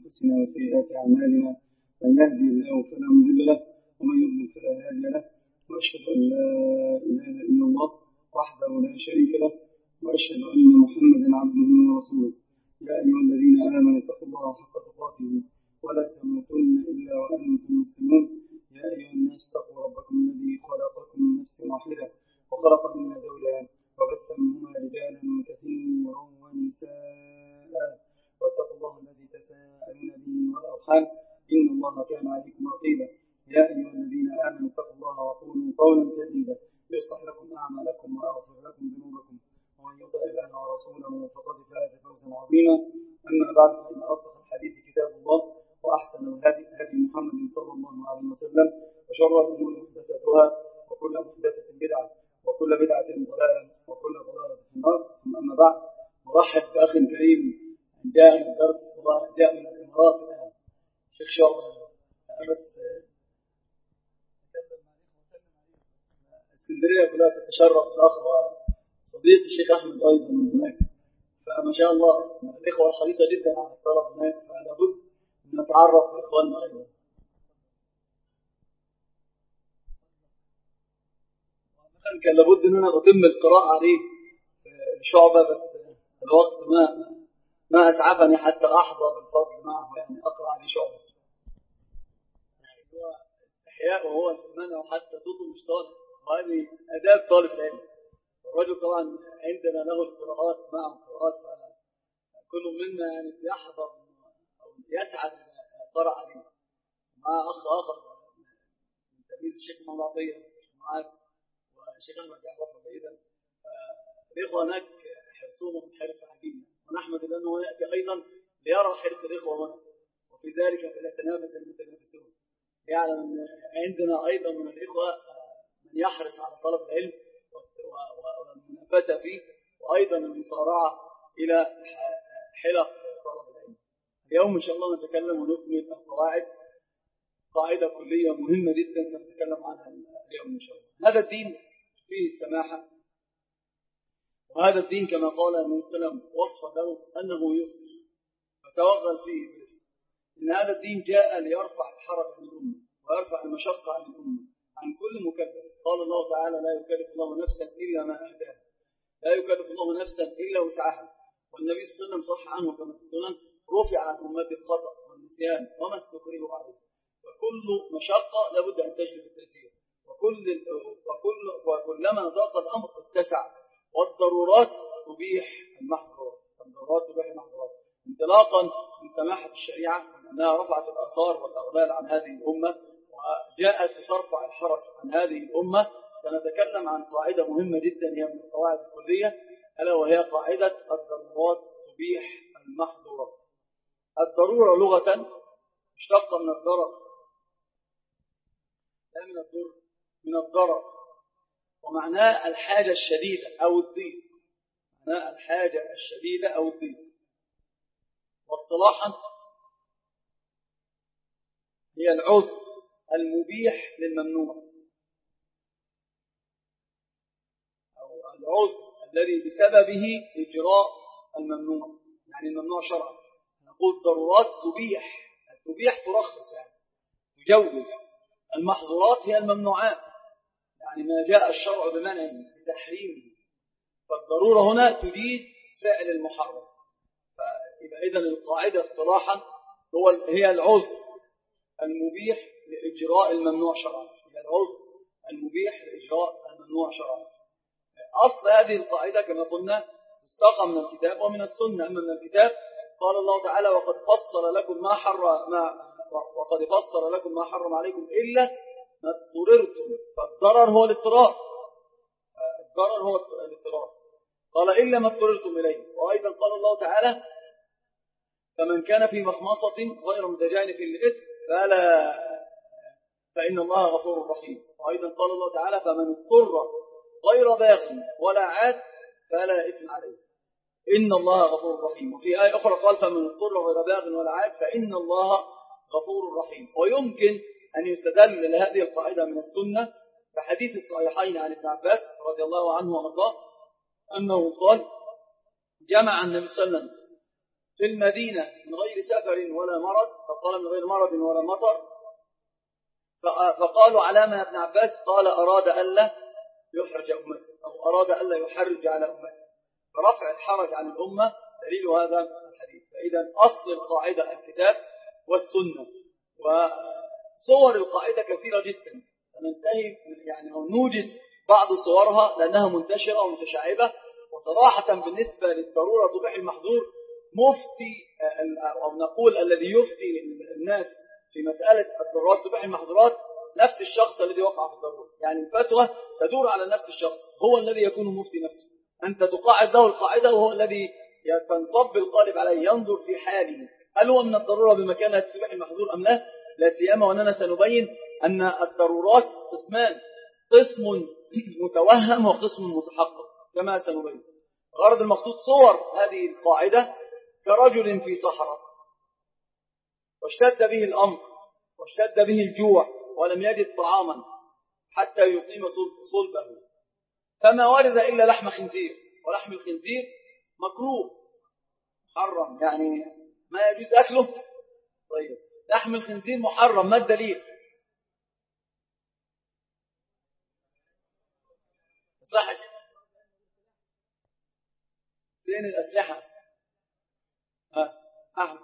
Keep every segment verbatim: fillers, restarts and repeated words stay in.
أنفسنا وسيئات أعمالنا، من يهدي الله فلا مضل له ومن يضلل فلا هادي له، وأشهد أن لا إله إلا الله وحده لا شريك له، وأشهد أن محمدا عبده ورسوله. يا أيها الذين آمنوا اتقوا الله حق تقاته ولا تموتن إلا وأنتم مسلمون. يا أيها الناس اتقوا ربكم الذي خلقكم من نفس واحدة وخلق منها زوجها وبث منهما رجالا كثيرا ونساء، واتقوا الله الذي تساءلون به والأرحام إن الله كان عليكم رقيبا. يا أيها الذين آمنوا اتقوا الله وقولوا قولا سديدا يصلح لكم أعمالكم ويغفر لكم ذنوبكم، ومن يطع الله ورسوله فقد فاز فوزا عظيما. أما بعد، فإن أصدق الحديث كتاب الله، وأحسن الهدي هدي محمد صلى الله عليه وسلم، وشر الأمور محدثاتها، وكل محدثة بدعة، وكل بدعة ضلالة، وكل ضلالة في النار. ثم أما بعد، مرحب بأخ كريم جاء من الدرس وجاء من الإمارات الآن، شيخ شعبة. بس اسكندرية كلها تتشرف بالأخ وصديق الشيخ أحمد أيضا من هناك، فما شاء الله الإخوة الحريصة جدا على الطلب هناك، فلا بد أن نتعرف بإخواننا أيضا. كان لابد أن أنا أتم القراءة عليه في شعبة، بس الوقت ما ما أسعفني حتى أحظى بالفضل معه، يعني أقرأ عليه شعبة. هو استحياء وهو المنع، وحتى صوته مش طالب، وهذه أداب طالب العلم. الرجل طبعا عندنا له القراءات معه القراءات، فكل منا يعني يحظى أو يسعد قرأ عليه مع أخ آخر من تلميذ الشيخ محمد عطية معاذ والشيخ أحمد يعرفه جيدا. الإخوة هناك حرصهم حرص عجيب، ونحمد الله أنه يأتي أيضا ليرى حرص الإخوة هنا، وفي ذلك فليتنافس المتنافسون. يعلم أن عندنا أيضا من الإخوة من يحرص على طلب العلم والمنافسة فيه، وأيضا المصارعة إلى حلق طلب العلم. اليوم إن شاء الله نتكلم ونكمل القواعد، قاعدة كلية مهمة جدا سنتكلم عنها اليوم إن شاء الله. هذا الدين فيه السماحة، وهذا الدين كما قال النبي صلى الله عليه وسلم وصف له أنه يسر، فتوغل فيه برفق. إن هذا الدين جاء ليرفع الحرج عن الأمة ويرفع المشقة عن الأمة عن كل مكلف. قال الله تعالى: لا يكلف الله نفسا إلا ما آتاها، لا يكلف الله نفسا إلا وسعها. والنبي صلى الله عليه وسلم صح عنه كما في السنن: رفع عن أمتي الخطأ والنسيان وما استكرهوا عليه. وكل مشقة لابد أن تجلب التيسير، وكل وكل وكلما ضاق الأمر اتسع، والضرورات تبيح المحظورات. الضرورات تبيح المحظورات انطلاقا من سماحة الشريعة، أنها رفعت الآثار والأغلال عن هذه الأمة وجاءت لترفع الحرج عن هذه الأمة. سنتكلم عن قاعدة مهمة جدا هي من القواعد الكلية، ألا وهي قاعدة الضرورات تبيح المحظورات. الضرورة لغة مشتقة من الضرر، لا من الضر، من الضرر، ومعناه الحاجة الشديدة أو الضيق. معناه الحاجة الشديدة أو الضيق. واصطلاحا هي العذر المبيح للممنوع، أو العذر الذي بسببه إجراء الممنوع، يعني الممنوع شرعا. نقول ضرورات تبيح، تبيح ترخص، يعني تجوز. المحظورات هي الممنوعات، يعني ما جاء الشرع بمنعه بتحريمه. فالضرورة هنا تجيز فعل المحرم. فيبقى إذن القاعدة اصطلاحا هو هي العذر المبيح لإجراء الممنوع شرعا. هي العذر المبيح لإجراء الممنوع شرعا. أصل هذه القاعدة كما قلنا تستقى من الكتاب ومن السنة. أما من الكتاب قال الله تعالى: وقد فصل لكم ما حرم ما وقد فصل لكم ما حرم عليكم إلا ما اضطررتم. فالضرر هو الاضطرار، الضرر هو الاضطرار. قال: إلا ما اضطررتم إليه. وأيضا قال الله تعالى: فمن كان في مخمصة غير متجانف للإثم فلا فإن الله غفور رحيم. وأيضا قال الله تعالى: فمن اضطر غير باغ ولا عاد فلا إثم عليه إن الله غفور رحيم. وفي آية أخرى قال: فمن اضطر غير باغ ولا عاد فإن الله غفور رحيم. ويمكن أن يستدل لهذه القاعدة من السنة بحديث الصحيحين عن ابن عباس رضي الله عنه وارضاه أنه قال: جمع النبي صلى الله عليه وسلم في المدينة من غير سفر ولا مرض، فقال من غير مرض ولا مطر، فقالوا على ما ابن عباس؟ قال أراد ألا يحرج أمته، أو أراد ألا يحرج على أمته، فرفع الحرج عن الأمة دليل هذا الحديث. فإذا أصل القاعدة الكتاب والسنة، وصور القاعدة كثيرة جدا، سننتهي يعني أو نوجز بعض صورها لأنها منتشرة ومتشعبة. وصراحة بالنسبة للضرورة تبيح المحظور، مفتي أو نقول الذي يفتي الناس في مسألة الضرورات تبيح المحظورات نفس الشخص الذي وقع في الضرورة، يعني الفتوى تدور على نفس الشخص، هو الذي يكون مفتي نفسه. أنت تقاعد له القاعدة وهو الذي تنصب القالب عليه، ينظر في حاله هل هو من الضرورة بمكانها تبيح المحظور أم لا. لا سيما وأننا سنبين أن الضرورات قسمان، قسم متوهم وقسم متحقق كما سنبين. غرض المقصود صور هذه القاعدة كرجل في صحراء واشتد به الأمر واشتد به الجوع ولم يجد طعاما حتى يقيم صلبه، فما ورد إلا لحم خنزير، ولحم الخنزير مكروه محرم، يعني ما يجوز أكله. طيب لحم الخنزير محرم، ما الدليل؟ صح، فين الأسلحة؟ ها أحمد،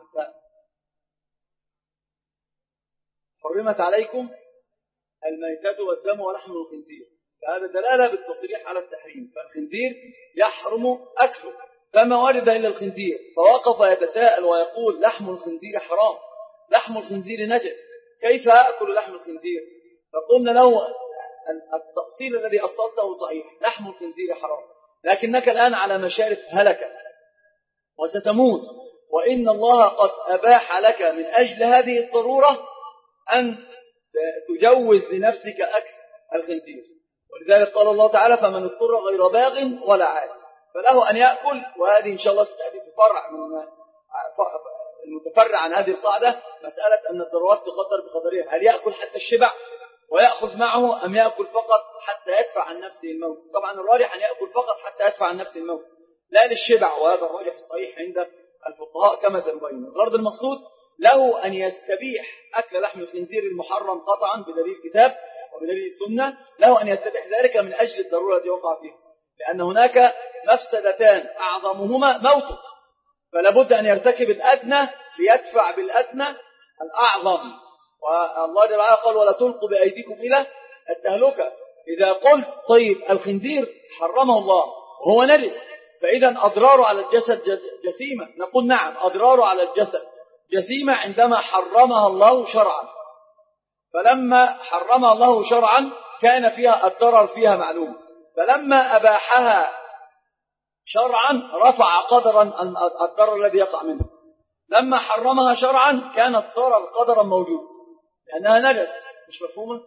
حرمت عليكم الميتة والدم ولحم الخنزير، فهذا دلالة بالتصريح على التحريم، فالخنزير يحرم أكله، فما ورد إلا الخنزير. فوقف يتساءل ويقول لحم الخنزير حرام، لحم الخنزير نجس، كيف أكل لحم الخنزير؟ فقلنا له التأصيل الذي أصلته صحيح، لحم الخنزير حرام، لكنك الآن على مشارف هلكة وستموت، وإن الله قد أباح لك من أجل هذه الضرورة أن تجوز لنفسك أكل الخنزير. ولذلك قال الله تعالى فمن اضطر غير باغ ولا عاد فله أن يأكل. وهذه إن شاء الله ستأتي في فرع من المتفرع عن هذه القاعدة، مسألة أن الضرورات تقدر بقدرها، هل يأكل حتى الشبع ويأخذ معه أم يأكل فقط حتى يدفع عن نفسه الموت؟ طبعا الراجح أن يأكل فقط حتى يدفع عن نفسه الموت لا للشبع، وهذا الراجح الصحيح عند الفقهاء كما سنبين. الغرض المقصود له أن يستبيح أكل لحم الخنزير المحرم قطعا بدليل الكتاب وبدليل السنة، له أن يستبيح ذلك من أجل الضرورة التي وقع فيها، لأن هناك مفسدتان أعظمهما موت، فلا بد أن يرتكب الأدنى ليدفع بالأدنى الأعظم. والله جل وعلا قال ولا تلقوا بأيديكم إلى التهلكة. إذا قلت طيب الخنزير حرمه الله وهو نجس، فإذا أضراره على الجسد جسيمة، نقول نعم أضراره على الجسد جسيمة عندما حرمها الله شرعا، فلما حرمها الله شرعا كان فيها الضرر فيها معلوم، فلما أباحها شرعا رفع قدرا الضرر الذي يقع منه، لما حرمها شرعا كان الضرر قدرا موجود لأنها نجس. مش مفهومة؟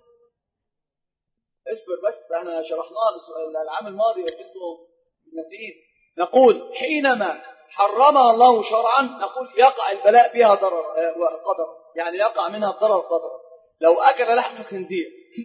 اصبر بس، احنا شرحناها العام الماضي وسنتم نسيين. نقول حينما حرمها الله شرعا نقول يقع البلاء بها ضرر وقدر، يعني يقع منها الضرر قدر. لو أكل لحم الخنزير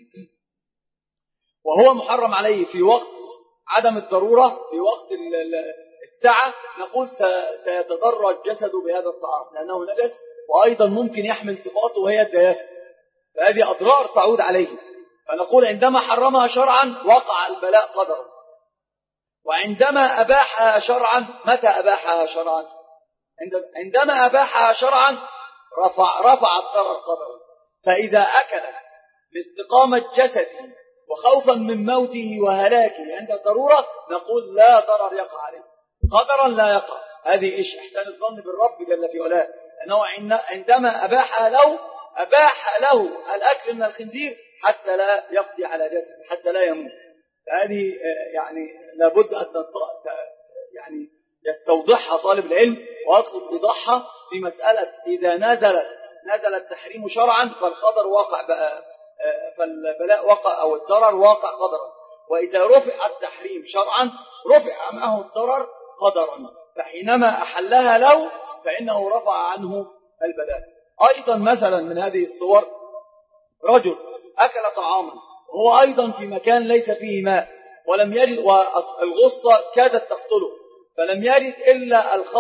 وهو محرم عليه في وقت عدم الضرورة، في وقت الساعة، نقول سيتضرر جسده بهذا الطعام لأنه نجس، وأيضا ممكن يحمل صفاته وهي الدياسة، فهذه أضرار تعود عليه. فنقول عندما حرمها شرعا وقع البلاء قدرا، وعندما أباحها شرعا، متى أباحها شرعا؟ عندما أباحها شرعا رفع, رفع الضرر قدرا. فإذا أكل لاستقامة جسده وخوفا من موته وهلاكه عند الضرورة نقول لا ضرر يقع عليه، قدرا لا يقع. هذه إيش؟ إحسان الظن بالرب جل في علاه، أنه عندما أباح له أباح له الأكل من الخنزير حتى لا يقضي على جسده، حتى لا يموت. هذه يعني لابد أن يعني يستوضحها طالب العلم ويطلب إيضاحها في مسألة إذا نزلت نزل التحريم شرعا فالقدر واقع بقى، فالبلاء وقع أو الضرر واقع قدرا، وإذا رفع التحريم شرعا رفع معه الضرر قدرا، فحينما أحلها له فإنه رفع عنه البلاء. أيضا مثلا من هذه الصور رجل أكل طعاما وهو أيضا في مكان ليس فيه ماء ولم يجد، والغصة كادت تقتله، فلم يجد إلا الخمر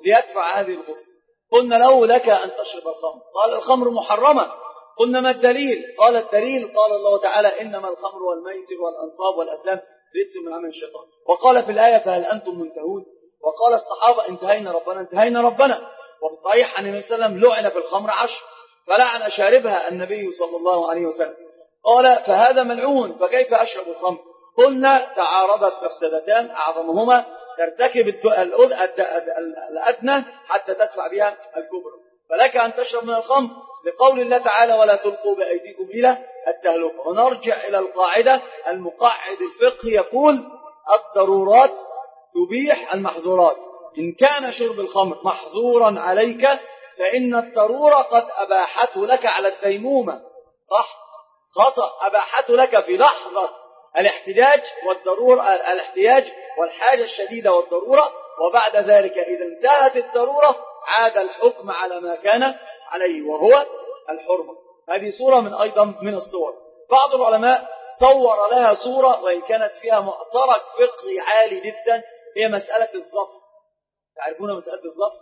ليدفع هذه الغصة. قلنا له لك أن تشرب الخمر، قال الخمر محرمة. قلنا ما الدليل؟ قال الدليل قال الله تعالى إنما الخمر والميسر والأنصاب والأزلام رجس من عمل الشيطان. وقال في الآية فهل أنتم منتهون؟ وقال الصحابة انتهينا ربنا انتهينا ربنا. وفي الصحيح عن النبي صلى الله عليه وسلم لعن في الخمر عشر فلعن شاربها النبي صلى الله عليه وسلم. قال فهذا ملعون فكيف أشرب الخمر؟ قلنا تعارضت مفسدتان أعظمهما ترتكب الأدنى حتى تدفع بها الكبرى. فلك أن تشرب من الخمر لقول الله تعالى ولا تلقوا بأيديكم إلى التهلكة. ونرجع إلى القاعدة المقاعد الفقه يقول الضرورات تبيح المحظورات. إن كان شرب الخمر محظورا عليك فإن الضرورة قد أباحته لك على الديمومة، صح؟ خطأ، أباحته لك في لحظة الاحتياج والضرورة الاحتياج والحاجة الشديدة والضرورة، وبعد ذلك إذا انتهت الضرورة عاد الحكم على ما كان عليه وهو الحرمة. هذه صورة من أيضا من الصور. بعض العلماء صور لها صورة وإن كانت فيها معترك فقهي عالي جدا، هي مسألة الظفر. تعرفون مسألة الظفر؟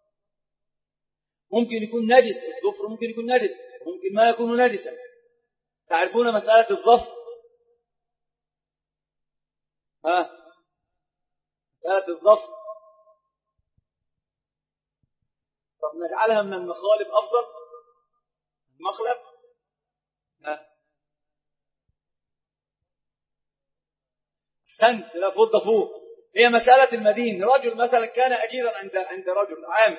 ممكن يكون نجس، الظفر ممكن يكون نجس، ممكن ما يكون نجسا. تعرفون مسألة الظفر؟ ها مسألة الظفر، طب نجعلها من المخالب أفضل؟ المخلب؟ ها سنت لا فوق فوق. هي مسألة المدين. رجل مثلا كان أجيرا عند عند رجل عامل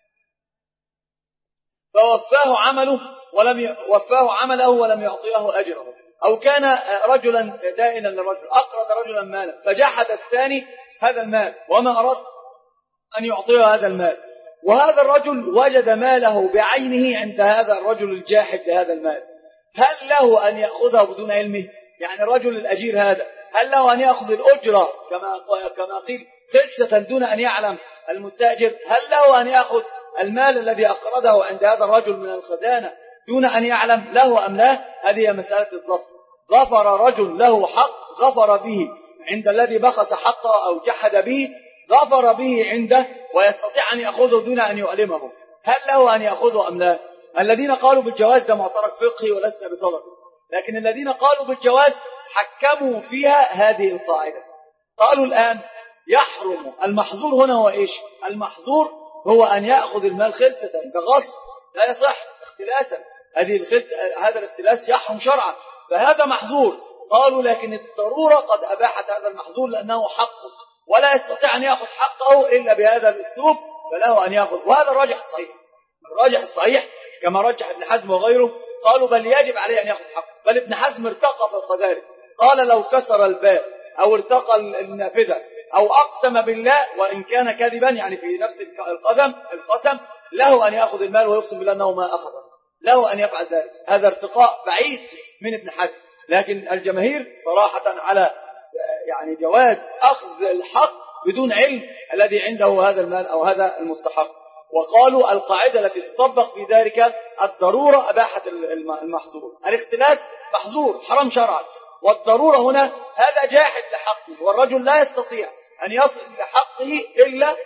فوفاه عمله ولم ي... وفاه عمله ولم يعطيه أجره، أو كان رجلا دائنا للرجل أقرض رجلا مالا فجحد الثاني هذا المال وما أراد أن يعطيه هذا المال، وهذا الرجل وجد ماله بعينه عند هذا الرجل الجاحد لهذا المال، هل له أن يأخذه بدون علمه؟ يعني الرجل الأجير هذا هل له أن يأخذ الأجرة كما كما قيل خلسة دون أن يعلم المستأجر؟ هل له أن يأخذ المال الذي أقرضه عند هذا الرجل من الخزانة دون أن يعلم له أم لا؟ هذه مسألة الظفر. ظفر رجل له حق ظفر به عند الذي بخس حقه أو جحد به، ظفر به عنده ويستطيع أن يأخذه دون أن يعلمه، هل له أن يأخذه أم لا؟ الذين قالوا بالجواز ده معترك فقهي ولسنا بصدد، لكن الذين قالوا بالجواز حكموا فيها هذه القاعدة. قالوا الآن يحرم المحظور هنا هو إيش؟ المحظور هو أن يأخذ المال خلسة بغصب لا يصح اختلاسا، هذه الخلس هذا الاختلاس يحرم شرعا، فهذا محظور. قالوا لكن الضرورة قد أباحت هذا المحظور لأنه حقه ولا يستطيع أن يأخذ حقه إلا بهذا الأسلوب، فله أن يأخذ. وهذا الراجح الصحيح. الراجح الصحيح كما رجح ابن حزم وغيره قالوا بل يجب عليه أن يأخذ حقه، بل ابن حزم ارتقى في القذارف قال لو كسر الباب أو ارتقى النافذة أو أقسم بالله وإن كان كذبا يعني في نفس القسم القسم له أن يأخذ المال ويقسم بالله أنه ما أخذه، له أن يفعل ذلك. هذا ارتقاء بعيد من ابن حزم، لكن الجماهير صراحة على يعني جواز أخذ الحق بدون علم الذي عنده هذا المال أو هذا المستحق. وقالوا القاعدة التي تطبق في ذلك الضرورة أباحت المحظور، الاختلاس محظور حرام شرعا، والضرورة هنا هذا جاحد لحقه، والرجل لا يستطيع أن يصل لحقه إلا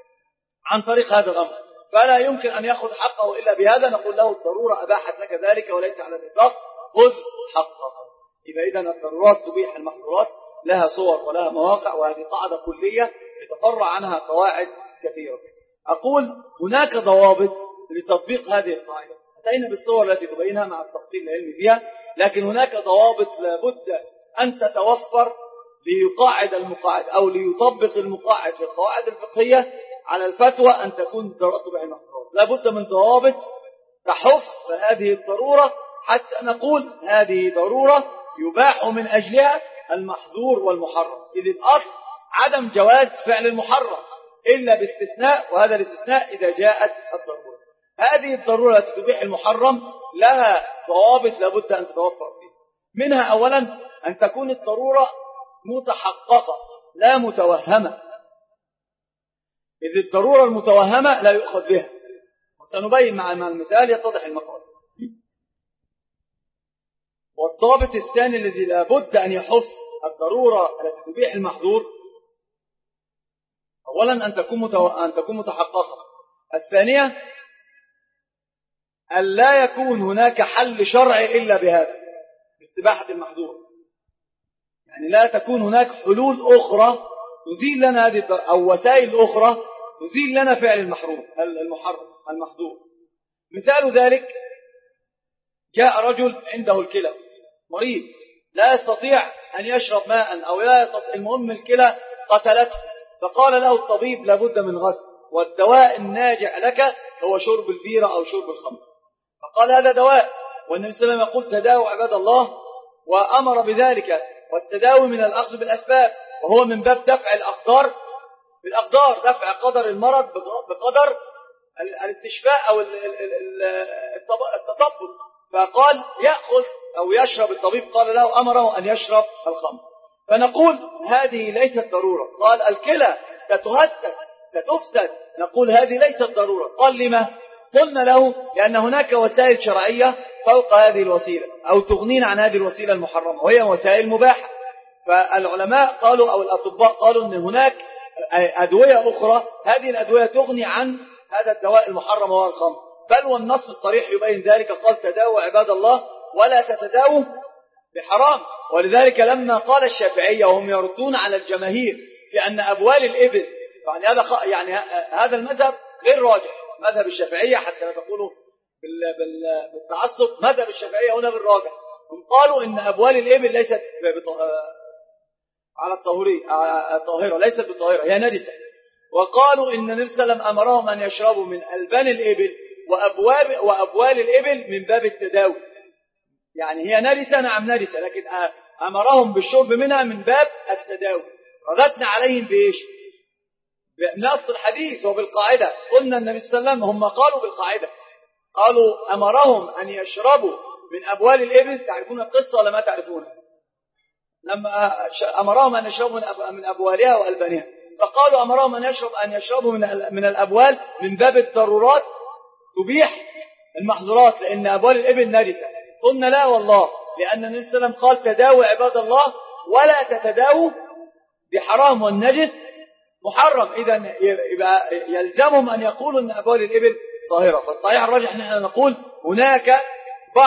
عن طريق هذا الأمر، فلا يمكن أن يأخذ حقه إلا بهذا. نقول له الضرورة أباحت لك ذلك وليس على الإطلاق، خذ حقك. يبقى إذن الضرورات تبيح المحظورات، لها صور ولها مواقع، وهذه قاعدة كلية يتفرع عنها قواعد كثيرة. أقول هناك ضوابط لتطبيق هذه القاعدة، أتينا بالصور التي تبينها مع التفصيل العلمي فيها، لكن هناك ضوابط لابد أن تتوفر ليقاعد المقاعد أو ليطبق المقاعد في القواعد الفقهية على الفتوى أن تكون الضرورة تبيح المحظورات. لابد من ضوابط تحف هذه الضرورة حتى نقول هذه ضرورة يباح من أجلها المحظور والمحرم، إذ الأصل عدم جواز فعل المحرم إلا باستثناء، وهذا الاستثناء إذا جاءت الضرورة. هذه الضرورة التي تبيح المحرم لها ضوابط لابد أن تتوفر فيها. منها أولا أن تكون الضرورة متحققة لا متوهمة، إذ الضرورة المتوهمة لا يؤخذ بها، وسنبين مع المثال يتضح المقال. والضابط الثاني الذي لابد أن يحث الضرورة التي تبيح المحظور أولا أن تكون متو... أن تكون متحققة. الثانية أن لا يكون هناك حل شرعي إلا بهذا، باستباحة المحظور. يعني لا تكون هناك حلول أخرى تزيل لنا هذه أو وسائل أخرى تزيل لنا فعل المحروم المحرم المحظور. مثال ذلك جاء رجل عنده الكلى مريض لا يستطيع أن يشرب ماء أو لا يستطيع، المهم الكلى قتلته، فقال له الطبيب لابد من غسل، والدواء الناجع لك هو شرب البيرة أو شرب الخمر. فقال هذا دواء، والنبي صلى الله عليه وسلم يقول تداووا عباد الله، وأمر بذلك، والتداوي من الأخذ بالأسباب، وهو من باب دفع الأقدار بالأقدار، دفع قدر المرض بقدر الاستشفاء أو التطبب. فقال يأخذ أو يشرب، الطبيب قال له أمره أن يشرب الخمر. فنقول هذه ليست ضرورة. قال الكلى ستهتك ستفسد، نقول هذه ليست ضرورة. قال لما؟ قلنا له لأن هناك وسائل شرعية فوق هذه الوسيلة أو تغنين عن هذه الوسيلة المحرمة، وهي وسائل مباحة. فالعلماء قالوا أو الأطباء قالوا أن هناك أدوية أخرى، هذه الأدوية تغني عن هذا الدواء المحرم وهو الخمر، بل والنص الصريح يبين ذلك. قال تداووا عباد الله ولا تتداووا بحرام. ولذلك لما قال الشافعية وهم يردون على الجماهير في أن أبوال الإبل، يعني هذا يعني هذا المذهب غير راجح، مذهب الشافعية حتى لا تقولوا بالتعصب، مذهب الشافعية هنا بالراجح. هم قالوا إن أبوال الإبل ليست على الطاهرة، ليست بالطاهرة، هي نجسة. وقالوا إن النبي صلى الله عليه وسلم أمرهم أن يشربوا من ألبان الإبل وأبواب وأبوال الإبل من باب التداوي، يعني هي نجسة، نعم نجسة، لكن أمرهم بالشرب منها من باب التداوي. رددنا عليهم بإيش؟ بنص الحديث وبالقاعدة. قلنا النبي صلى الله عليه وسلم هم قالوا بالقاعدة، قالوا أمرهم أن يشربوا من أبوال الإبل. تعرفون القصة ولا ما تعرفونها؟ لما أمرهم أن يشربوا من أبوالها وألبانها، فقالوا أمرهم أن يشرب أن يشربوا من من الأبوال من باب الضرورات تبيح المحظورات، لأن أبوال الإبل نجسة. قلنا لا والله، لأن النبي صلى الله عليه وسلم قال تداووا عباد الله ولا تتداووا بحرام، والنجس محرم. إذا يبقى يلزمهم أن يقولوا أن أبوال الإبل طاهرة. فالصحيح الراجح نحن نقول هناك بعض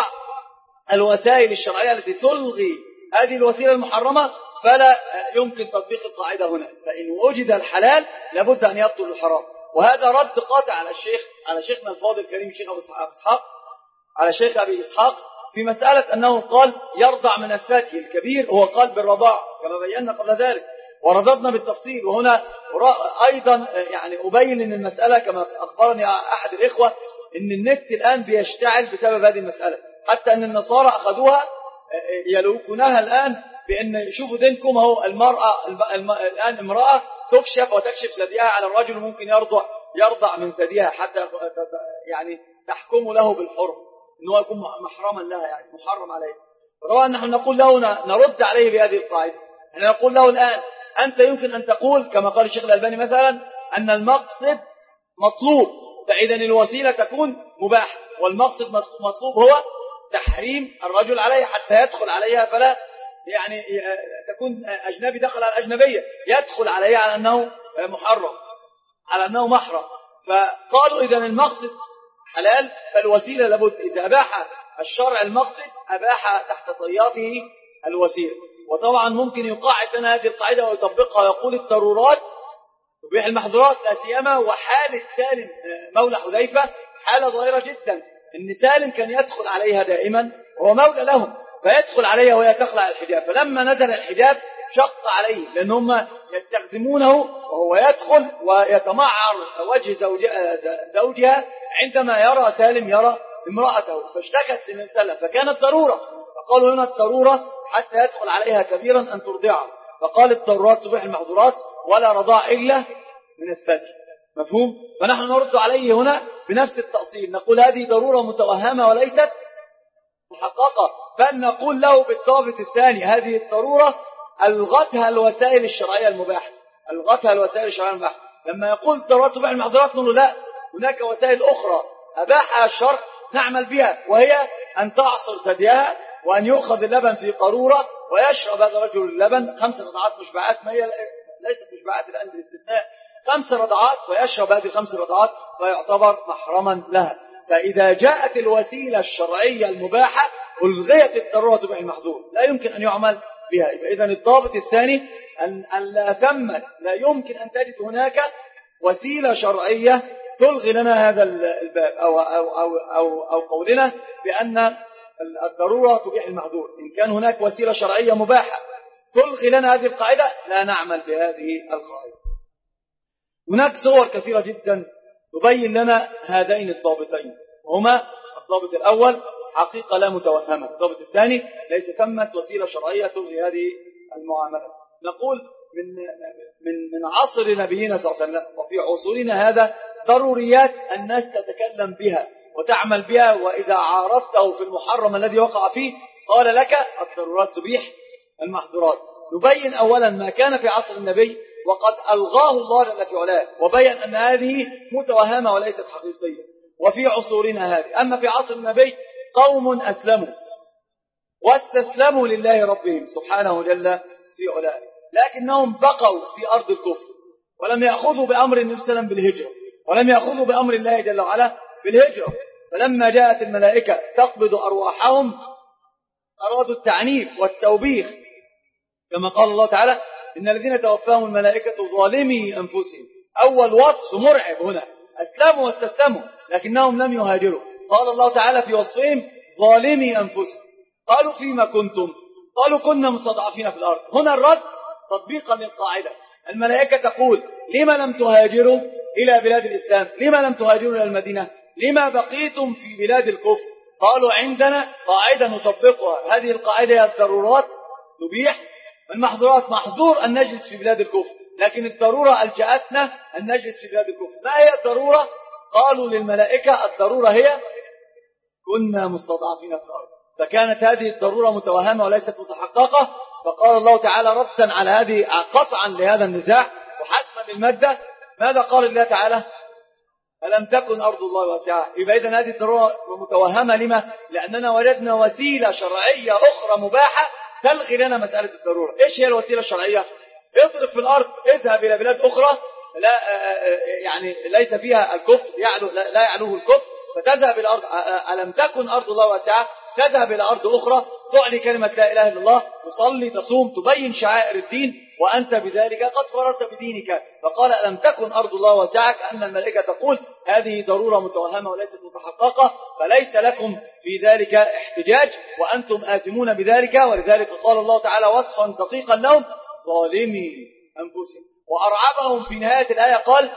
الوسائل الشرعية التي تلغي هذه الوسيلة المحرمة، فلا يمكن تطبيق القاعدة هنا. فإن وجد الحلال لابد أن يبطل الحرام. وهذا رد قاطع على الشيخ على شيخنا الفاضل الكريم الشيخ أبو إسحاق على شيخ أبي إسحاق في مسألة أنه قال يرضع من الثدي الكبير، هو قال بالرضاع كما بينا قبل ذلك ورددنا بالتفصيل. وهنا أيضا يعني أبين أن المسألة كما أخبرني أحد الإخوة أن النت الآن بيشتعل بسبب هذه المسألة، حتى أن النصارى أخذوها يلوكونها الآن بأن شوفوا دينكم، هو المرأة الآن امرأة تكشف وتكشف ثديها على الرجل، ممكن يرضع يرضع من ثديها حتى يعني تحكم له بالحرم أنه يكون محرما لها، يعني محرم عليه. طبعا نحن نقول له نرد عليه بهذه القاعدة. نحن نقول له الآن أنت يمكن أن تقول كما قال الشيخ الألباني مثلا أن المقصد مطلوب، فإذا الوسيلة تكون مباح، والمقصد مطلوب هو تحريم الرجل عليها حتى يدخل عليها، فلا يعني تكون أجنبي دخل على الأجنبية يدخل عليها على أنه محرم، على أنه محرم. فقالوا إذا المقصد حلال فالوسيلة لابد، إذا أباح الشرع المقصد أباح تحت طياته الوسيلة. وطبعا ممكن يقاعد لنا هذه القاعدة ويطبقها ويقول الضرورات تبيح المحظورات، لا سيما وحالة سالم مولى حذيفة حالة ظاهرة جدا، إن سالم كان يدخل عليها دائما وهو مولى لهم، فيدخل عليها وهي تخلع الحجاب، فلما نزل الحجاب شق عليه لأن هم يستخدمونه وهو يدخل ويتمعر وجه زوجها عندما يرى سالم يرى امرأته، فاشتكت للنبي صلى الله عليه وسلم، فكانت ضرورة. فقالوا هنا الضرورة حتى يدخل عليها كبيرا أن ترضعه، فقال الضرورات تبيح المحظورات ولا رضاع إلا من الثدي. مفهوم؟ فنحن نرد عليه هنا بنفس التأصيل، نقول هذه ضرورة متوهمة وليست محققة، بل نقول له بالضابط الثاني هذه الضرورة ألغتها الوسائل الشرعية المباحة، ألغتها الوسائل الشرعية المباحة. لما يقول ضرورات تبيح المحظورات نقول لا، هناك وسائل أخرى أباحها الشرع نعمل بها، وهي أن تعصر ثديها وأن يؤخذ اللبن في قارورة ويشرب هذا الرجل اللبن خمس قطعات مشبعات، ما هي ليست مشبعات الآن بالاستثناء، خمس رضعات ويشرب هذه الخمس رضعات فيعتبر محرما لها. فإذا جاءت الوسيلة الشرعية المباحة ألغيت الضرورة تبيح المحظور، لا يمكن أن يعمل بها. إذا الضابط الثاني أن, أن لا ثمت لا يمكن أن تجد هناك وسيلة شرعية تلغي لنا هذا الباب أو, أو, أو, أو, أو قولنا بأن الضرورة تبيح المحظور. إن كان هناك وسيلة شرعية مباحة تلغي لنا هذه القاعدة لا نعمل بهذه القاعدة. هناك صور كثيرة جدا تبين لنا هذين الضابطين، وهما الضابط الأول حقيقة لا متوهمة، الضابط الثاني ليس ثمة وسيلة شرعية تلغي هذه المعاملة. نقول من من من عصر نبينا صلى الله عليه وسلم وفي عصورنا هذا ضروريات الناس تتكلم بها وتعمل بها، وإذا عارضته في المحرم الذي وقع فيه قال لك الضرورات تبيح المحظورات. نبين أولا ما كان في عصر النبي وقد ألغاه الله جل في علاه، وبين أن هذه متوهمة وليست حقيقية. وفي عصورنا هذه، أما في عصر النبي قوم أسلموا واستسلموا لله ربهم سبحانه جل في علاه، لكنهم بقوا في أرض الكفر ولم يأخذوا بأمر النبي صلى الله عليه وسلم بالهجرة، ولم يأخذوا بأمر الله جل وعلا بالهجرة. فلما جاءت الملائكة تقبض أرواحهم أرادوا التعنيف والتوبيخ، كما قال الله تعالى إن الذين توفاهم الملائكة ظالمي أنفسهم. أول وصف مرعب هنا، أسلموا واستسلموا لكنهم لم يهاجروا. قال الله تعالى في وصفهم ظالمي أنفسهم. قالوا فيما كنتم؟ قالوا كنا مستضعفين في الأرض. هنا الرد تطبيقا للقاعدة، الملائكة تقول لما لم تهاجروا إلى بلاد الإسلام؟ لما لم تهاجروا إلى المدينة؟ لما بقيتم في بلاد الكفر؟ قالوا عندنا قاعدة نطبقها، هذه القاعدة هي الضرورات تبيح المحظورات. محظور أن نجلس في بلاد الكفر، لكن الضرورة ألجأتنا أن نجلس في بلاد الكفر. ما هي الضرورة؟ قالوا للملائكة الضرورة هي كنا مستضعفين في الأرض. فكانت هذه الضرورة متوهمة وليست متحققة. فقال الله تعالى ردا على هذه قطعا لهذا النزاع وحسما للمادة، ماذا قال الله تعالى؟ ألم تكن أرض الله واسعة. يبقى إذن هذه الضرورة متوهمة. لما؟ لأننا وجدنا وسيلة شرعية أخرى مباحة تلغي لنا مسألة الضرورة. إيش هي الوسيلة الشرعية؟ اضرب في الأرض، اذهب إلى بلاد أخرى لا يعني ليس فيها الكفر، يعلو لا يعلوه الكفر، فتذهب إلى أرض. ألم تكن أرض الله واسعة، تذهب إلى أرض أخرى تعلي كلمة لا إله إلا الله، تصلي تصوم تبين شعائر الدين، وأنت بذلك قد فررت بدينك. فقال ألم تكن أرض الله واسعة، كأن الملائكة تقول هذه ضرورة متوهمة وليست متحققة، فليس لكم في ذلك احتجاج وأنتم آثمون بذلك. ولذلك قال الله تعالى وصفا دقيقا لهم ظالمي أنفسهم. وأرعبهم في نهاية الآية قال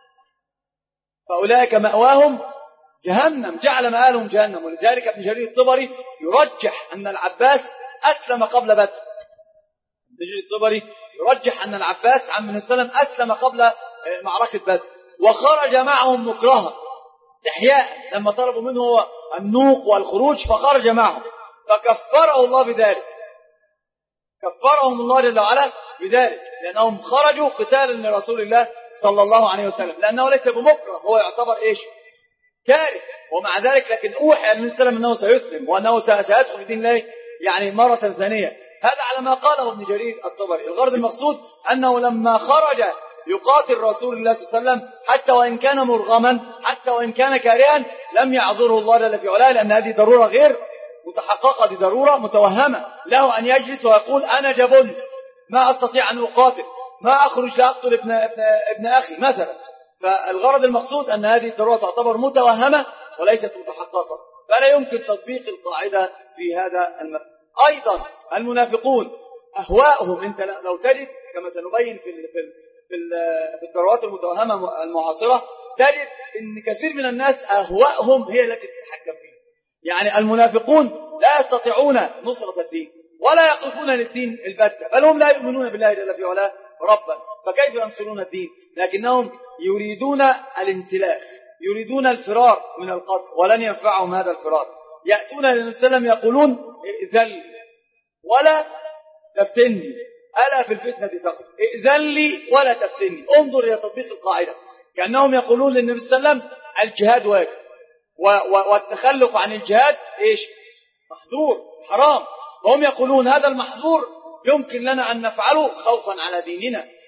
فأولئك مأواهم جهنم، جعل مآلهم جهنم. ولذلك ابن جرير الطبري يرجح أن العباس أسلم قبل بدر. ابن جرير الطبري يرجح أن العباس عم بن السلام أسلم قبل معركة بدر، وخرج معهم مكرها استحياء لما طلبوا منه النوق والخروج، فخرج معهم فكفره الله بذلك، كفرهم الله جل وعلا بذلك، لأنهم خرجوا قتالا لرسول الله صلى الله عليه وسلم، لأنه ليس بمكره، هو يعتبر إيش؟ كاره. ومع ذلك لكن أوحى النبي صلى الله عليه وسلم أنه سيسلم وأنه سيدخل في دين الله يعني مرة ثانية. هذا على ما قاله ابن جرير الطبري. الغرض المقصود أنه لما خرج يقاتل رسول الله صلى الله عليه وسلم حتى وإن كان مرغما، حتى وإن كان كارها، لم يعذره الله جل في علاه، لأن هذه ضرورة غير متحققة، دي ضرورة متوهمة. له أن يجلس ويقول أنا جبنت ما أستطيع أن أقاتل، ما أخرج لأقتل ابن, ابن, ابن أخي مثلا. فالغرض المقصود أن هذه الضرورة تعتبر متوهمة وليست متحققة، فلا يمكن تطبيق القاعدة في هذا المثل. أيضا المنافقون أهواءهم، أنت لو تجد كما سنبين في في في الضرورات المتوهمة المعاصرة، تجد أن كثير من الناس أهواءهم هي التي تتحكم فيه. يعني المنافقون لا يستطيعون نصرة الدين ولا يقفون للدين البتة، بل هم لا يؤمنون بالله جل في علاه ربا، فكيف ينصرون الدين؟ لكنهم يريدون الانسلاخ، يريدون الفرار من القتل، ولن ينفعهم هذا الفرار. يأتون للنبي صلى الله عليه وسلم يقولون ائذن ولا تفتني، ألا في الفتنة سقط، ائذن لي ولا تفتني. انظر إلى تطبيق القاعدة، كأنهم يقولون للنبي صلى الله عليه وسلم الجهاد واجب، والتخلف عن الجهاد إيش؟ محظور حرام. وهم يقولون هذا المحظور يمكن لنا أن نفعله خوفا على ديننا،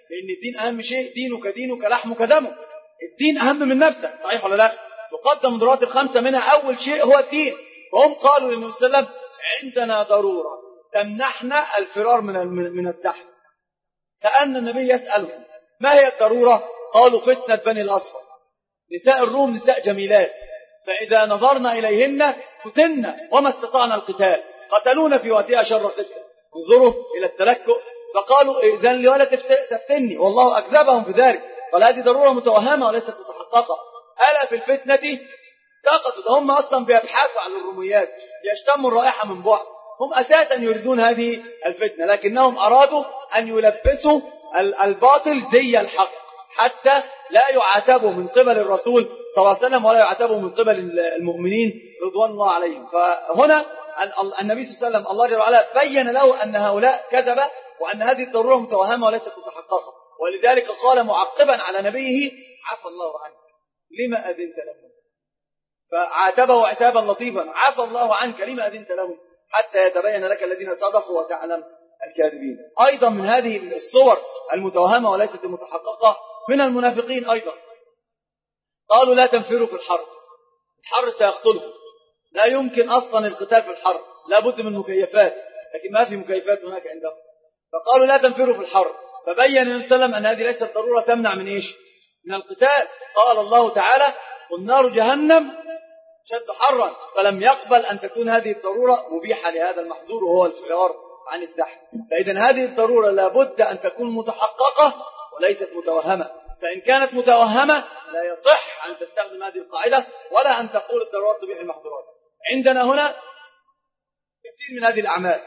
لأن الدين أهم شيء، دينك دينك لحمك دمك، الدين أهم من نفسك، صحيح ولا لا؟ تقدم الضرورات الخمسة، منها أول شيء هو الدين. فهم قالوا للنبي صلى الله عليه وسلم عندنا ضرورة تمنحنا الفرار من من الزحف. كأن النبي يسألهم ما هي الضرورة؟ قالوا فتنة بني الأصفر، نساء الروم نساء جميلات، فإذا نظرنا إليهن فتنا وما استطعنا القتال، قتلونا في وقتها شر قتل. انظروا إلى التلكؤ. فقالوا إذن ولا تفتني، والله أكذبهم في ذلك. قال هذه ضرورة متوهمة وليست متحققة. ألا في الفتنة سقطوا، هم أصلا بيبحثوا عن الرميات، يشتموا الرائحة من بعد، هم أساسا يريدون هذه الفتنة، لكنهم أرادوا أن يلبسوا الباطل زي الحق حتى لا يعاتبوا من قبل الرسول صلى الله عليه وسلم ولا يعاتبوا من قبل المؤمنين رضوان الله عليهم. فهنا النبي صلى الله عليه وسلم الله جل وعلا بين له أن هؤلاء كذبة، وأن هذه الضرورة متوهمة وليست متحققة، ولذلك قال معقبا على نبيه عفى الله عنك لما أذنت لهم، فعاتبه عتابا لطيفا، عفى الله عنك لما أذنت لهم حتى يتبين لك الذين صدقوا وتعلم الكاذبين. أيضا من هذه الصور المتوهمة وليست المتحققة من المنافقين أيضا، قالوا لا تنفروا في الحرب، الحر سيقتلهم، لا يمكن أصلا القتال في الحرب، لا بد من مكيفات، لكن ما في مكيفات هناك عندهم، فقالوا لا تنفروا في الحرب. فبين النبي صلى الله عليه وسلم أن هذه ليست ضرورة تمنع من إيش؟ من القتال. قال الله تعالى والنار جهنم شد حرا، فلم يقبل أن تكون هذه الضرورة مبيحة لهذا المحظور وهو الفرار عن الزحف. فإذا هذه الضرورة لابد أن تكون متحققة وليست متوهمة، فإن كانت متوهمة لا يصح أن تستخدم هذه القاعدة ولا أن تقول الضرورات تبيح المحظورات. عندنا هنا كثير من هذه الأعمال،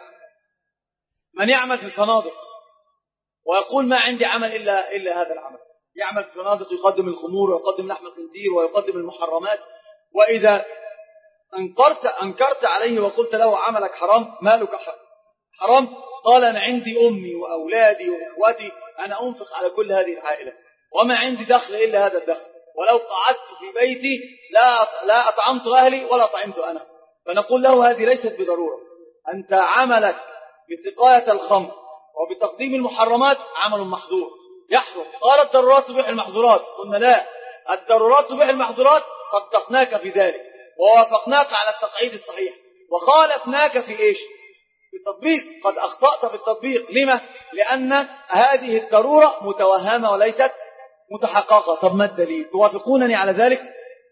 من يعمل في الفنادق ويقول ما عندي عمل إلا, إلا هذا العمل، يعمل في الفنادق يقدم الخمور ويقدم لحم الخنزير ويقدم المحرمات، وإذا أنكرت, أنكرت عليه وقلت له عملك حرام، مالك حرام، قال أنا عندي أمي وأولادي وإخوتي، أنا أنفق على كل هذه العائلة وما عندي دخل إلا هذا الدخل، ولو قعدت في بيتي لا لا أطعمت أهلي ولا طعمت أنا. فنقول له هذه ليست بضرورة، أنت عملك بسقاية الخمر وبتقديم المحرمات عمل محظور يحرم. قال الضرورات تبيح المحظورات، قلنا لا، الضرورات تبيح المحظورات، صدقناك في ذلك ووافقناك على التقعيد الصحيح، وخالفناك في إيش؟ في التطبيق، قد أخطأت في التطبيق. لما؟ لأن هذه الضرورة متوهمة وليست متحققة. طب ما الدليل؟ توافقونني على ذلك؟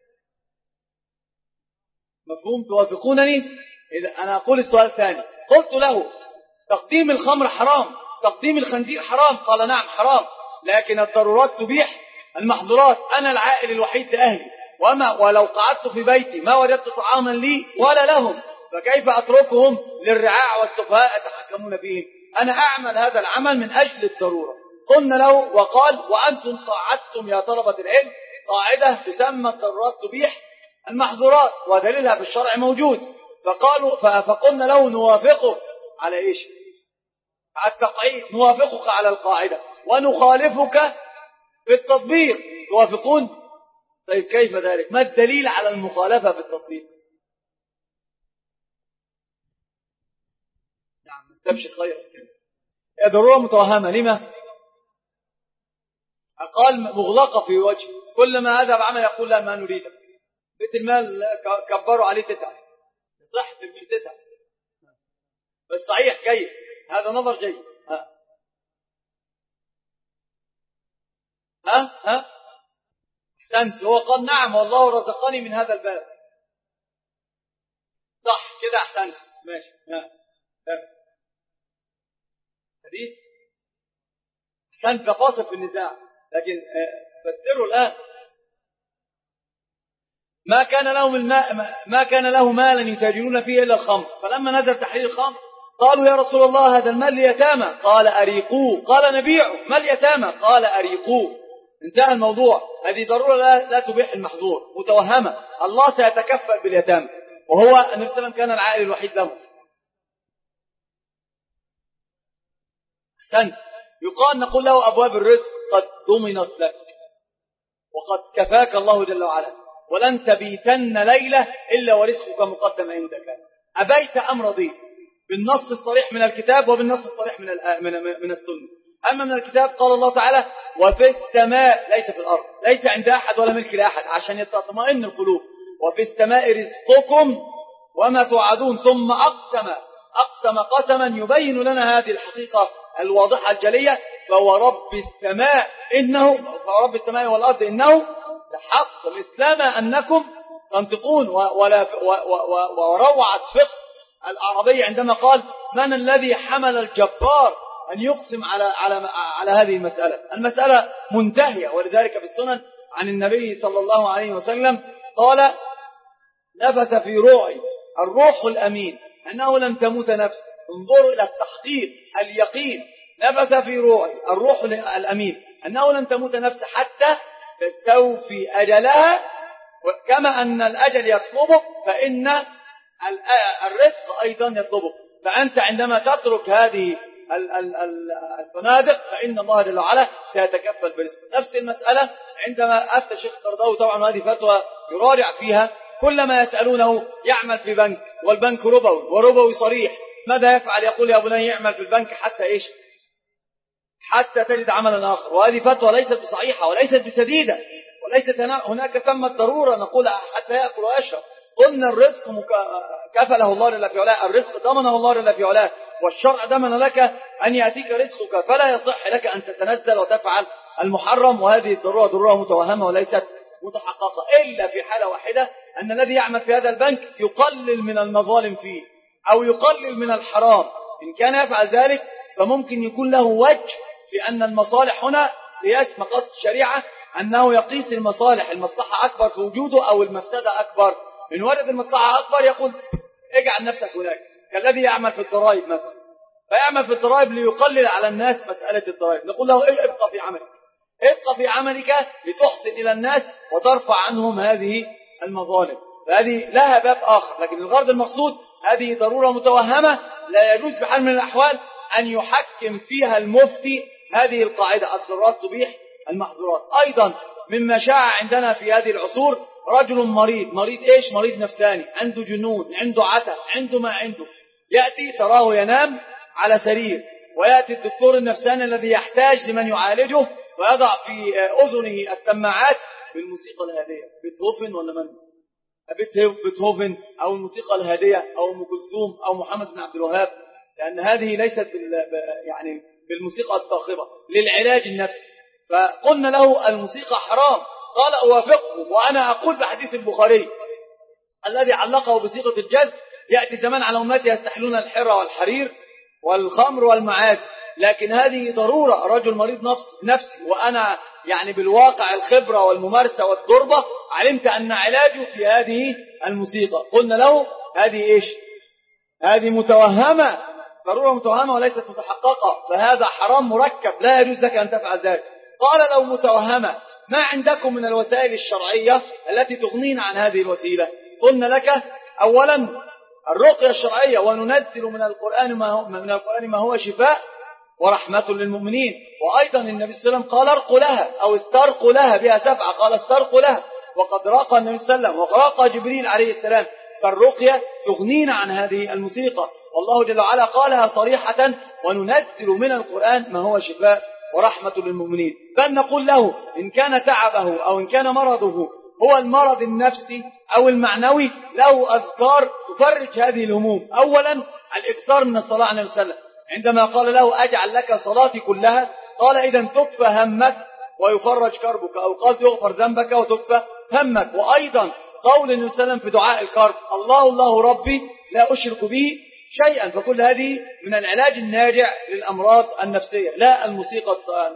مفهوم؟ توافقونني؟ إذا أنا أقول السؤال الثاني، قلت له تقديم الخمر حرام، تقديم الخنزير حرام، قال نعم حرام، لكن الضرورات تبيح المحظورات. أنا العائل الوحيد لأهلي، وما ولو قعدت في بيتي ما وجدت طعاما لي ولا لهم، فكيف أتركهم للرعاع والسفهاء يتحكمون فيهم؟ أنا أعمل هذا العمل من أجل الضرورة. قلنا له وقال وأنتم قاعدتم يا طلبة العلم قاعدة تسمى الضرورات تبيح المحظورات، ودليلها في الشرع موجود. فقالوا فقلنا له نوافقه على إيش؟ على التقعيد، نوافقك على القاعدة ونخالفك في التطبيق. توافقون؟ طيب كيف ذلك؟ ما الدليل على المخالفة في التطبيق؟ نعم نستبشر خيرا. ضرورة متوهمة، لما؟ أقال مغلقة في وجه، كل ما هذا بعمل يقول لا ما نريدك. بيت المال كبروا عليه تسعة، صح في الميل تسعة، بس صحيح جيد، هذا نظر جيد. ها ها ها أحسنت، هو قال نعم والله رزقني من هذا الباب، صح كده، أحسنت ماشي. ها سامع حديث، أحسنت، فاصل في النزاع، لكن فسروا الآن. ما كان لهم الماء ما كان له مالا يتاجرون فيه إلا الخمر، فلما نزل تحرير الخمر قالوا يا رسول الله هذا المال ليتامى، قال أريقوه، قال نبيعه، ما اليتامى؟ قال أريقوه، انتهى الموضوع. هذه ضرورة لا, لا تبيح المحظور، متوهمة، الله سيتكفل باليتامى، وهو النبي صلى الله عليه وسلم كان العائل الوحيد له. أحسنت. يقال نقول له أبواب الرزق قد ضمنت لك وقد كفاك الله جل وعلا، ولن تبيتن ليلة إلا ورزقك مقدم عندك، أبيت أم رضيت، بالنص الصريح من الكتاب وبالنص الصريح من من من السنة. أما من الكتاب قال الله تعالى وفي السماء، ليس في الأرض، ليس عند أحد ولا ملك لأحد، عشان يطمئن القلوب. وفي السماء رزقكم وما توعدون. ثم أقسم أقسم قسما يبين لنا هذه الحقيقة الواضحة الجلية، فهو رب السماء إنه فهو رب السماء والأرض إنه لحق مثلما أنكم تنطقون. وروعت فقه العربية عندما قال من الذي حمل الجبار أن يقسم على على على هذه المسألة. المسألة منتهية، ولذلك في السنن عن النبي صلى الله عليه وسلم قال نفث في روعي الروح الأمين أنه لن تموت نفس. انظروا إلى التحقيق اليقين. نفث في روعي الروح الأمين أنه لن تموت نفس حتى تستوفي أجلها، كما أن الأجل يطلبك فإن الرزق أيضا يطلبك. فأنت عندما تترك هذه الفنادق فإن الله جل وعلا سيتكفل برزق. نفس المسألة عندما أفتى الشيخ القرضاوي، طبعا هذه فتوى يراجع فيها، كلما يسألونه يعمل في بنك والبنك ربوي وربوي صريح، ماذا يفعل؟ يقول يا بني يعمل في البنك حتى إيش؟ حتى تجد عملا آخر. وهذه فتوى ليست بصحيحة وليست بسديدة، وليست هناك ثمة ضرورة نقول حتى يأكل ويشرب. قلنا الرزق مك... كفله الله جل في علاه، الرزق ضمنه الله جل في علاه، والشرع ضمن لك أن يأتيك رزقك، فلا يصح لك أن تتنزل وتفعل المحرم. وهذه الضرورة ضرورة متوهمة وليست متحققة، إلا في حالة واحدة أن الذي يعمل في هذا البنك يقلل من المظالم فيه أو يقلل من الحرام. إن كان يفعل ذلك فممكن يكون له وجه في أن المصالح هنا قياس مقاصد الشريعة، أنه يقيس المصالح، المصلحة أكبر في وجوده أو المفسدة أكبر. من وجد المصلحة أكبر يقول اجعل نفسك هناك، كالذي يعمل في الضرائب مثلا، فيعمل في الضرائب ليقلل على الناس مسألة الضرائب، نقول له ابقى في عملك، ابقى في عملك لتحسن إلى الناس وترفع عنهم هذه المظالم. فهذه لها باب آخر، لكن الغرض المقصود هذه ضرورة متوهمة لا يجوز بحال من الأحوال أن يحكم فيها المفتي هذه القاعدة، الضرورات تبيح المحظورات. أيضا مما شاع عندنا في هذه العصور رجل مريض، مريض إيش؟ مريض نفساني، عنده جنون، عنده عته، عنده ما عنده، يأتي تراه ينام على سرير، ويأتي الدكتور النفساني الذي يحتاج لمن يعالجه ويضع في أذنه السماعات بالموسيقى الهادية، بيتهوفن ولا من؟ بيتهوفن أو الموسيقى الهادية أو أم كلثوم أو محمد بن عبد الوهاب، لأن هذه ليست بال يعني بالموسيقى الصاخبة للعلاج النفسي. فقلنا له الموسيقى حرام، قال أوافقه، وأنا أقول بحديث البخاري الذي علقه بصيغة الجزم: يأتي زمان على أمتي يستحلون الحرة والحرير والخمر والمعازف. لكن هذه ضرورة، رجل مريض نفس نفسي، وأنا يعني بالواقع الخبرة والممارسة والضربة علمت أن علاجه في هذه الموسيقى. قلنا له هذه إيش؟ هذه متوهمة، ضرورة متوهمة وليست متحققة، فهذا حرام مركب لا يجوز لك أن تفعل ذلك. قال لو متوهمة ما عندكم من الوسائل الشرعية التي تغنينا عن هذه الوسيلة؟ قلنا لك أولا الرقية الشرعية، وننزل من القرآن ما هو, من القرآن ما هو شفاء ورحمة للمؤمنين. وأيضا النبي صلى الله عليه وسلم قال ارقوا لها أو استرقوا لها بها سبعة، قال استرقوا لها، وقد راق النبي صلى الله عليه وسلم وراق جبريل عليه السلام. فالرقية تغنينا عن هذه الموسيقى، والله جل وعلا قالها صريحة: وننزل من القرآن ما هو شفاء ورحمة للمؤمنين. بل نقول له إن كان تعبه أو إن كان مرضه هو المرض النفسي أو المعنوي، له أذكار تفرج هذه الهموم. أولا الإكثار من الصلاة على النبي صلى الله عليه وسلم، عندما قال له أجعل لك صلاتي كلها، قال إذا تكفى همك ويفرج كربك، أو قال يغفر ذنبك وتكفى همك. وأيضا قول النبي صلى الله عليه وسلم في دعاء الكرب: الله الله ربي لا أشرك به شيئا. فكل هذه من العلاج الناجع للأمراض النفسية، لا الموسيقى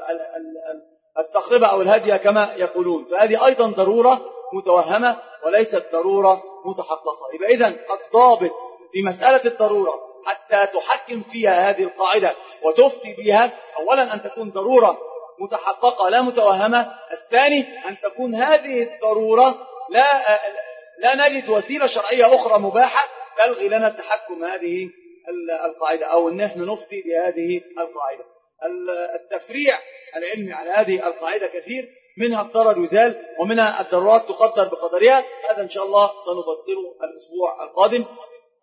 الصاخبة أو الهادية كما يقولون. فهذه أيضا ضرورة متوهمة وليست ضرورة متحققة. يبقى إذن الضابط في مسألة الضرورة حتى تحكم فيها هذه القاعدة وتفتي بها: أولا أن تكون ضرورة متحققة لا متوهمة. الثاني أن تكون هذه الضرورة لا لا نجد وسيلة شرعية أخرى مباحة تلغي لنا التحكم هذه القاعدة، أو أن نحن نفتي بهذه القاعدة. التفريع العلمي على هذه القاعدة كثير، منها الضرر يزال ومنها الضرورات تقدر بقدرها. هذا إن شاء الله سنفصله الأسبوع القادم.